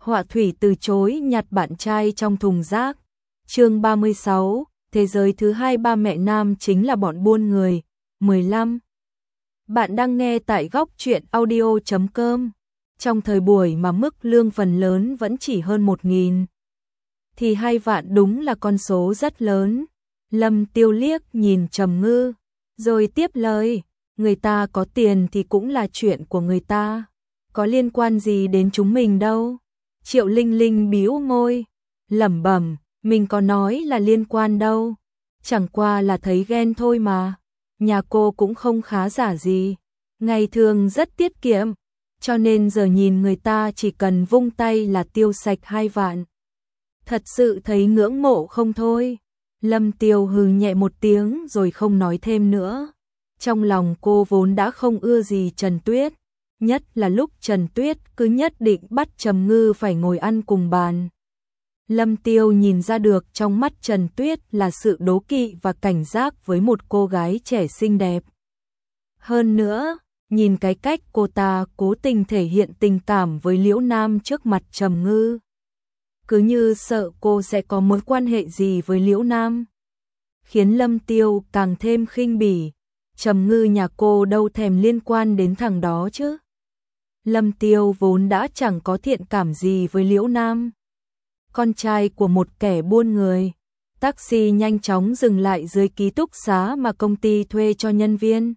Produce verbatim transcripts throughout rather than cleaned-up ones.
Họa thủy từ chối nhặt bạn trai trong thùng rác. Chương ba mươi sáu, thế giới thứ hai ba mẹ nam chính là bọn buôn người. mười lăm. Bạn đang nghe tại góc truyện audio chấm com. Trong thời buổi mà mức lương phần lớn vẫn chỉ hơn một nghìn, thì hai vạn đúng là con số rất lớn. Lâm Tiêu liếc nhìn Trầm Ngư, rồi tiếp lời, người ta có tiền thì cũng là chuyện của người ta, có liên quan gì đến chúng mình đâu. Triệu Linh Linh bĩu môi, lẩm bẩm, mình có nói là liên quan đâu, chẳng qua là thấy ghen thôi mà. Nhà cô cũng không khá giả gì, ngày thường rất tiết kiệm, cho nên giờ nhìn người ta chỉ cần vung tay là tiêu sạch hai vạn. Thật sự thấy ngưỡng mộ không thôi. Lâm Tiêu hừ nhẹ một tiếng rồi không nói thêm nữa. Trong lòng cô vốn đã không ưa gì Trần Tuyết, nhất là lúc Trần Tuyết cứ nhất định bắt Trầm Ngư phải ngồi ăn cùng bàn. Lâm Tiêu nhìn ra được trong mắt Trần Tuyết là sự đố kỵ và cảnh giác với một cô gái trẻ xinh đẹp. Hơn nữa, nhìn cái cách cô ta cố tình thể hiện tình cảm với Liễu Nam trước mặt Trầm Ngư, cứ như sợ cô sẽ có mối quan hệ gì với Liễu Nam, khiến Lâm Tiêu càng thêm khinh bỉ. Trầm Ngư nhà cô đâu thèm liên quan đến thằng đó chứ. Lâm Tiêu vốn đã chẳng có thiện cảm gì với Liễu Nam, con trai của một kẻ buôn người. Taxi nhanh chóng dừng lại dưới ký túc xá mà công ty thuê cho nhân viên.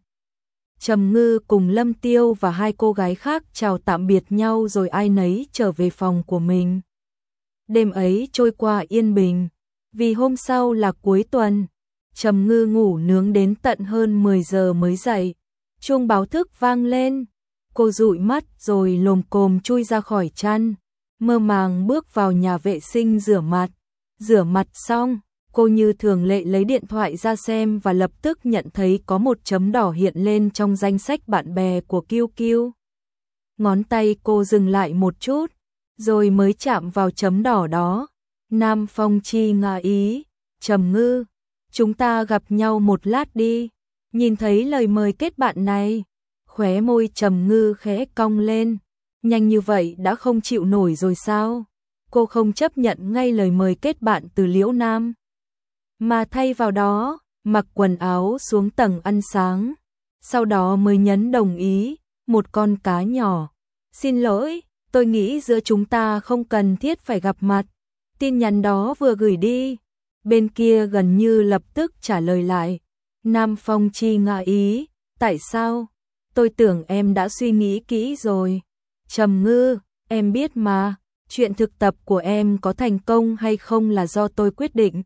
Trầm Ngư cùng Lâm Tiêu và hai cô gái khác chào tạm biệt nhau rồi ai nấy trở về phòng của mình. Đêm ấy trôi qua yên bình, vì hôm sau là cuối tuần. Trầm Ngư ngủ nướng đến tận hơn mười giờ mới dậy. Chuông báo thức vang lên, cô dụi mắt rồi lồm cồm chui ra khỏi chăn, mơ màng bước vào nhà vệ sinh rửa mặt. Rửa mặt xong, cô như thường lệ lấy điện thoại ra xem và lập tức nhận thấy có một chấm đỏ hiện lên trong danh sách bạn bè của Kiêu Kiêu. Ngón tay cô dừng lại một chút, rồi mới chạm vào chấm đỏ đó. Nam Phong Chi ngả ý, Trầm Ngư, chúng ta gặp nhau một lát đi. Nhìn thấy lời mời kết bạn này, khóe môi Trầm Ngư khẽ cong lên. Nhanh như vậy đã không chịu nổi rồi sao? Cô không chấp nhận ngay lời mời kết bạn từ Liễu Nam, mà thay vào đó, mặc quần áo xuống tầng ăn sáng. Sau đó mới nhấn đồng ý, một con cá nhỏ. Xin lỗi, tôi nghĩ giữa chúng ta không cần thiết phải gặp mặt. Tin nhắn đó vừa gửi đi. Bên kia gần như lập tức trả lời lại. Nam Phong Chi ngạ ý, tại sao? Tôi tưởng em đã suy nghĩ kỹ rồi. Trầm Ngư, em biết mà, chuyện thực tập của em có thành công hay không là do tôi quyết định.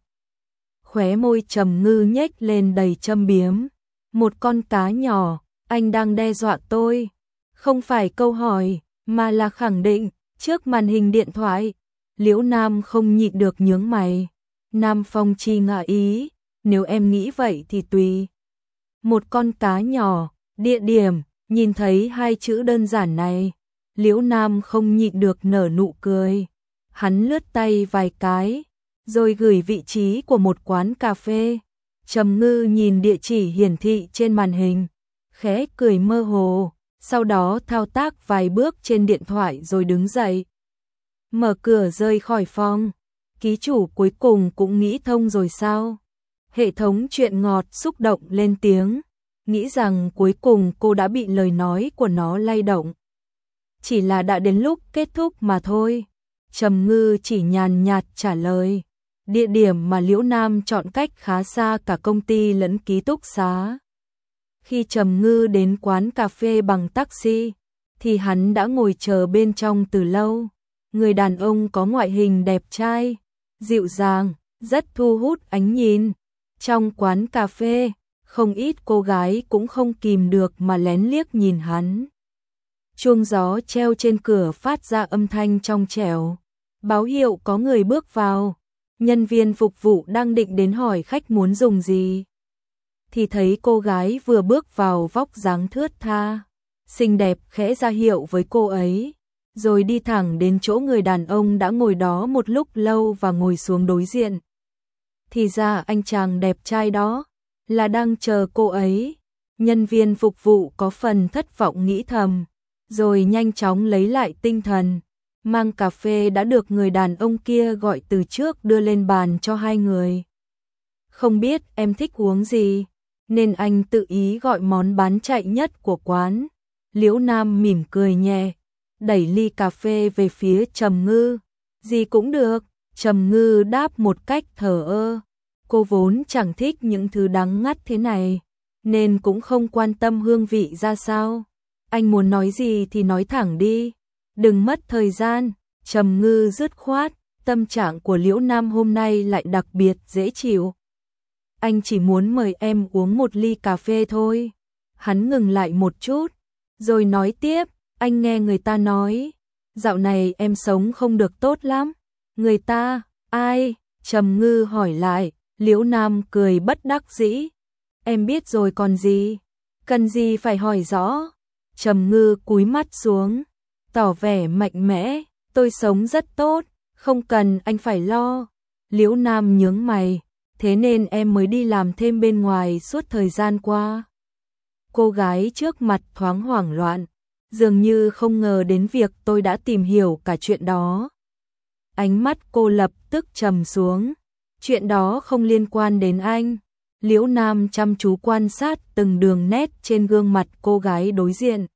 Khóe môi Trầm Ngư nhếch lên đầy châm biếm. Một con cá nhỏ, anh đang đe dọa tôi. Không phải câu hỏi, mà là khẳng định. Trước màn hình điện thoại, Liễu Nam không nhịn được nhướng mày. Nam Phong Chi ngạ ý, nếu em nghĩ vậy thì tùy. Một con cá nhỏ, địa điểm, nhìn thấy hai chữ đơn giản này, Liễu Nam không nhịn được nở nụ cười. Hắn lướt tay vài cái, rồi gửi vị trí của một quán cà phê. Trầm Ngư nhìn địa chỉ hiển thị trên màn hình, khẽ cười mơ hồ, sau đó thao tác vài bước trên điện thoại rồi đứng dậy. Mở cửa rời khỏi phòng. Ký chủ cuối cùng cũng nghĩ thông rồi sao? Hệ thống chuyện ngọt xúc động lên tiếng, nghĩ rằng cuối cùng cô đã bị lời nói của nó lay động. Chỉ là đã đến lúc kết thúc mà thôi. Trầm Ngư chỉ nhàn nhạt trả lời. Địa điểm mà Liễu Nam chọn cách khá xa cả công ty lẫn ký túc xá. Khi Trầm Ngư đến quán cà phê bằng taxi, thì hắn đã ngồi chờ bên trong từ lâu. Người đàn ông có ngoại hình đẹp trai, dịu dàng, rất thu hút ánh nhìn. Trong quán cà phê, không ít cô gái cũng không kìm được mà lén liếc nhìn hắn. Chuông gió treo trên cửa phát ra âm thanh trong trẻo, báo hiệu có người bước vào. Nhân viên phục vụ đang định đến hỏi khách muốn dùng gì, thì thấy cô gái vừa bước vào vóc dáng thướt tha, xinh đẹp khẽ ra hiệu với cô ấy, rồi đi thẳng đến chỗ người đàn ông đã ngồi đó một lúc lâu và ngồi xuống đối diện. Thì ra anh chàng đẹp trai đó là đang chờ cô ấy. Nhân viên phục vụ có phần thất vọng nghĩ thầm, rồi nhanh chóng lấy lại tinh thần. mang cà phê đã được người đàn ông kia gọi từ trước đưa lên bàn cho hai người. Không biết em thích uống gì, nên anh tự ý gọi món bán chạy nhất của quán. Liễu Nam mỉm cười nhẹ, đẩy ly cà phê về phía Trầm Ngư. Gì cũng được, Trầm Ngư đáp một cách thờ ơ. Cô vốn chẳng thích những thứ đắng ngắt thế này, nên cũng không quan tâm hương vị ra sao. Anh muốn nói gì thì nói thẳng đi, đừng mất thời gian. Trầm Ngư dứt khoát, tâm trạng của Liễu Nam hôm nay lại đặc biệt dễ chịu. Anh chỉ muốn mời em uống một ly cà phê thôi. Hắn ngừng lại một chút, rồi nói tiếp, anh nghe người ta nói, dạo này em sống không được tốt lắm. Người ta, ai? Trầm Ngư hỏi lại. Liễu Nam cười bất đắc dĩ. Em biết rồi còn gì, cần gì phải hỏi rõ. Trầm Ngư cúi mắt xuống, tỏ vẻ mạnh mẽ, tôi sống rất tốt, không cần anh phải lo. Liễu Nam nhướng mày, thế nên em mới đi làm thêm bên ngoài suốt thời gian qua. Cô gái trước mặt thoáng hoảng loạn, dường như không ngờ đến việc tôi đã tìm hiểu cả chuyện đó. Ánh mắt cô lập tức trầm xuống, chuyện đó không liên quan đến anh. Liễu Nam chăm chú quan sát từng đường nét trên gương mặt cô gái đối diện.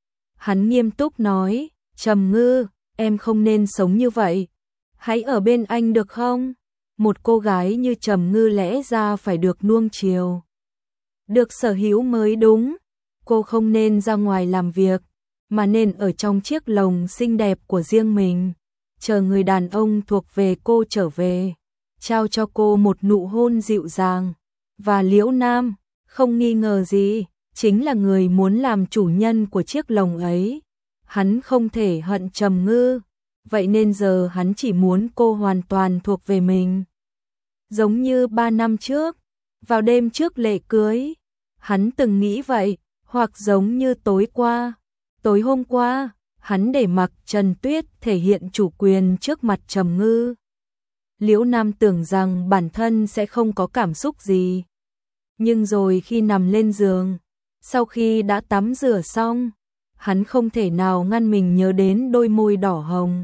Hắn nghiêm túc nói, Trầm Ngư, em không nên sống như vậy. Hãy ở bên anh được không? Một cô gái như Trầm Ngư lẽ ra phải được nuông chiều, được sở hữu mới đúng. Cô không nên ra ngoài làm việc, mà nên ở trong chiếc lồng xinh đẹp của riêng mình, chờ người đàn ông thuộc về cô trở về, trao cho cô một nụ hôn dịu dàng. Và Liễu Nam, không nghi ngờ gì, chính là người muốn làm chủ nhân của chiếc lồng ấy. Hắn không thể hận Trầm Ngư, vậy nên giờ hắn chỉ muốn cô hoàn toàn thuộc về mình. Giống như ba năm trước, vào đêm trước lễ cưới, hắn từng nghĩ vậy, hoặc giống như tối qua, tối hôm qua, hắn để mặc Trần Tuyết thể hiện chủ quyền trước mặt Trầm Ngư. Liễu Nam tưởng rằng bản thân sẽ không có cảm xúc gì. Nhưng rồi khi nằm lên giường, sau khi đã tắm rửa xong, hắn không thể nào ngăn mình nhớ đến đôi môi đỏ hồng,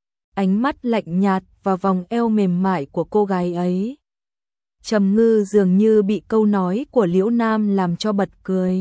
ánh mắt lạnh nhạt và vòng eo mềm mại của cô gái ấy. Trầm Ngư dường như bị câu nói của Liễu Nam làm cho bật cười.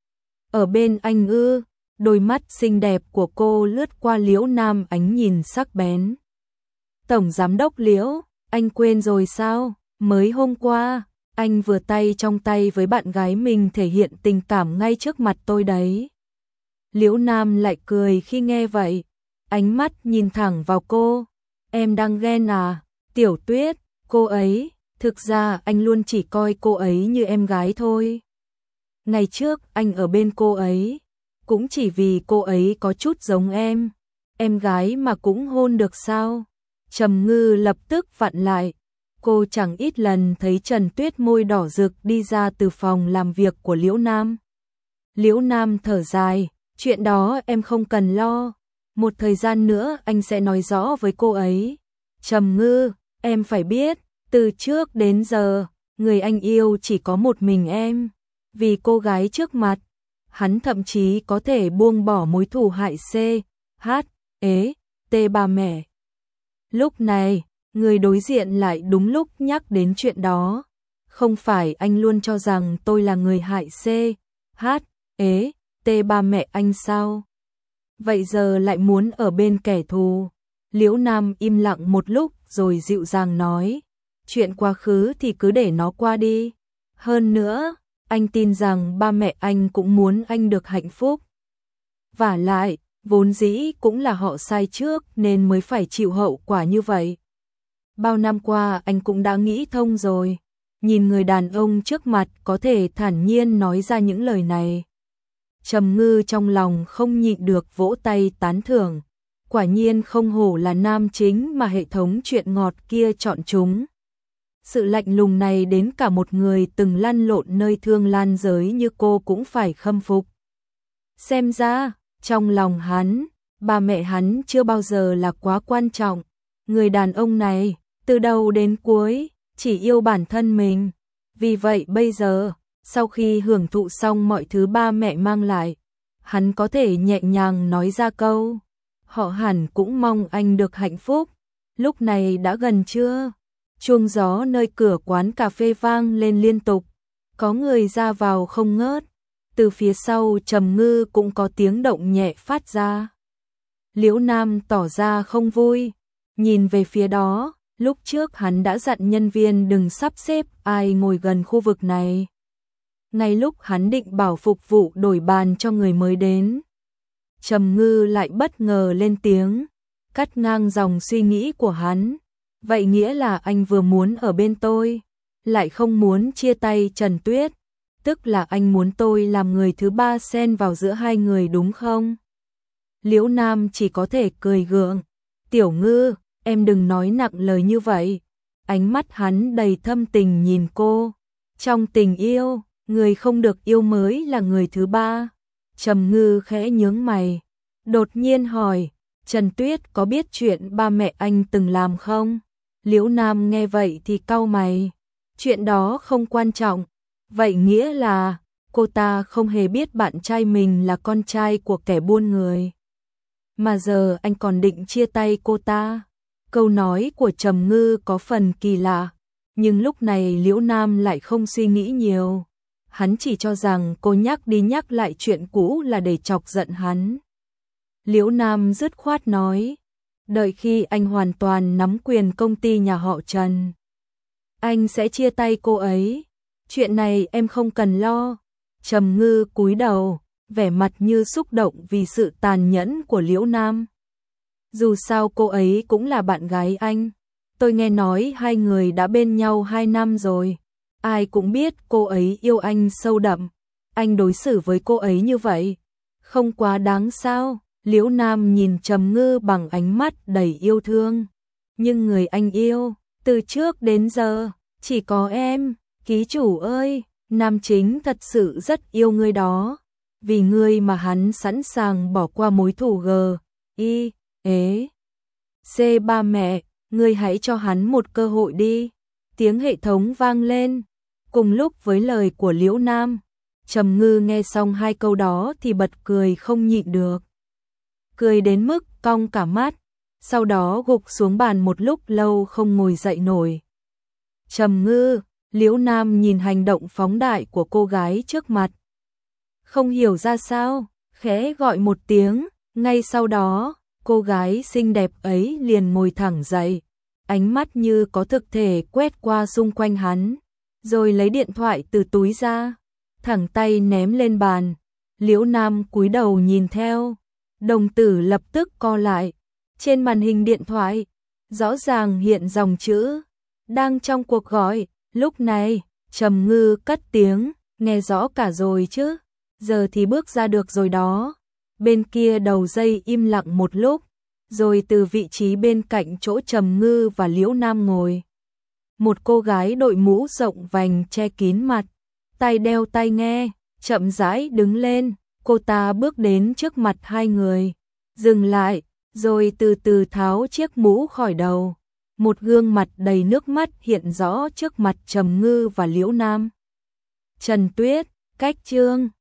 Ở bên anh ư? Đôi mắt xinh đẹp của cô lướt qua Liễu Nam ánh nhìn sắc bén. Tổng giám đốc Liễu, anh quên rồi sao? Mới hôm qua, anh vừa tay trong tay với bạn gái mình thể hiện tình cảm ngay trước mặt tôi đấy. Liễu Nam lại cười khi nghe vậy, ánh mắt nhìn thẳng vào cô. Em đang ghen à? Tiểu Tuyết, cô ấy, thực ra anh luôn chỉ coi cô ấy như em gái thôi. Ngày trước anh ở bên cô ấy, cũng chỉ vì cô ấy có chút giống em. Em gái mà cũng hôn được sao? Trầm Ngư lập tức vặn lại. Cô chẳng ít lần thấy Trần Tuyết môi đỏ rực đi ra từ phòng làm việc của Liễu Nam. Liễu Nam thở dài, chuyện đó em không cần lo. Một thời gian nữa anh sẽ nói rõ với cô ấy. Trầm Ngư, em phải biết, từ trước đến giờ, người anh yêu chỉ có một mình em. Vì cô gái trước mặt, hắn thậm chí có thể buông bỏ mối thù hại C, H, ế, T ba mẹ. Lúc này, người đối diện lại đúng lúc nhắc đến chuyện đó. Không phải anh luôn cho rằng tôi là người hại C, H, ế, T ba mẹ anh sao? Vậy giờ lại muốn ở bên kẻ thù. Liễu Nam im lặng một lúc rồi dịu dàng nói, chuyện quá khứ thì cứ để nó qua đi. Hơn nữa, anh tin rằng ba mẹ anh cũng muốn anh được hạnh phúc. Vả lại, vốn dĩ cũng là họ sai trước nên mới phải chịu hậu quả như vậy. Bao năm qua anh cũng đã nghĩ thông rồi. Nhìn người đàn ông trước mặt có thể thản nhiên nói ra những lời này. Trầm Ngư trong lòng không nhịn được vỗ tay tán thưởng. Quả nhiên không hổ là nam chính mà hệ thống chuyện ngọt kia chọn chúng. Sự lạnh lùng này đến cả một người từng lăn lộn nơi thương lan giới như cô cũng phải khâm phục. Xem ra, trong lòng hắn, ba mẹ hắn chưa bao giờ là quá quan trọng. Người đàn ông này, từ đầu đến cuối, chỉ yêu bản thân mình. Vì vậy bây giờ, sau khi hưởng thụ xong mọi thứ ba mẹ mang lại, hắn có thể nhẹ nhàng nói ra câu, họ hẳn cũng mong anh được hạnh phúc. Lúc này đã gần trưa, chuông gió nơi cửa quán cà phê vang lên liên tục, có người ra vào không ngớt. Từ phía sau Trầm Ngư cũng có tiếng động nhẹ phát ra. Liễu Nam tỏ ra không vui, nhìn về phía đó, lúc trước hắn đã dặn nhân viên đừng sắp xếp ai ngồi gần khu vực này. Ngay lúc hắn định bảo phục vụ đổi bàn cho người mới đến, Trầm Ngư lại bất ngờ lên tiếng, cắt ngang dòng suy nghĩ của hắn. Vậy nghĩa là anh vừa muốn ở bên tôi, lại không muốn chia tay Trần Tuyết, tức là anh muốn tôi làm người thứ ba xen vào giữa hai người đúng không? Liễu Nam chỉ có thể cười gượng, Tiểu Ngư, em đừng nói nặng lời như vậy. Ánh mắt hắn đầy thâm tình nhìn cô. Trong tình yêu, người không được yêu mới là người thứ ba. Trầm Ngư khẽ nhướng mày, đột nhiên hỏi, Trần Tuyết có biết chuyện ba mẹ anh từng làm không? Liễu Nam nghe vậy thì cau mày, chuyện đó không quan trọng. Vậy nghĩa là cô ta không hề biết bạn trai mình là con trai của kẻ buôn người. Mà giờ anh còn định chia tay cô ta. Câu nói của Trầm Ngư có phần kỳ lạ, nhưng lúc này Liễu Nam lại không suy nghĩ nhiều. Hắn chỉ cho rằng cô nhắc đi nhắc lại chuyện cũ là để chọc giận hắn. Liễu Nam dứt khoát nói, đợi khi anh hoàn toàn nắm quyền công ty nhà họ Trần, anh sẽ chia tay cô ấy. Chuyện này em không cần lo. Trầm Ngư cúi đầu, vẻ mặt như xúc động vì sự tàn nhẫn của Liễu Nam. Dù sao cô ấy cũng là bạn gái anh. Tôi nghe nói hai người đã bên nhau hai năm rồi. Ai cũng biết cô ấy yêu anh sâu đậm. Anh đối xử với cô ấy như vậy, không quá đáng sao? Liễu Nam nhìn Trầm Ngư bằng ánh mắt đầy yêu thương. Nhưng người anh yêu, từ trước đến giờ, chỉ có em. Ký chủ ơi, nam chính thật sự rất yêu ngươi đó. Vì ngươi mà hắn sẵn sàng bỏ qua mối thù G, I, ế. C ba mẹ, ngươi hãy cho hắn một cơ hội đi. Tiếng hệ thống vang lên, cùng lúc với lời của Liễu Nam. Trầm Ngư nghe xong hai câu đó thì bật cười không nhịn được. Cười đến mức cong cả mắt, sau đó gục xuống bàn một lúc lâu không ngồi dậy nổi. Trầm Ngư, Liễu Nam nhìn hành động phóng đại của cô gái trước mặt, không hiểu ra sao, khẽ gọi một tiếng, ngay sau đó, cô gái xinh đẹp ấy liền ngồi thẳng dậy, ánh mắt như có thực thể quét qua xung quanh hắn, rồi lấy điện thoại từ túi ra, thẳng tay ném lên bàn. Liễu Nam cúi đầu nhìn theo, đồng tử lập tức co lại, trên màn hình điện thoại, rõ ràng hiện dòng chữ, đang trong cuộc gọi. Lúc này, Trầm Ngư cất tiếng, nghe rõ cả rồi chứ, giờ thì bước ra được rồi đó. Bên kia đầu dây im lặng một lúc, rồi từ vị trí bên cạnh chỗ Trầm Ngư và Liễu Nam ngồi, một cô gái đội mũ rộng vành che kín mặt, tai đeo tai nghe, chậm rãi đứng lên. Cô ta bước đến trước mặt hai người, dừng lại, rồi từ từ tháo chiếc mũ khỏi đầu. Một gương mặt đầy nước mắt hiện rõ trước mặt Trầm Ngư và Liễu Nam. Trần Tuyết, cách chương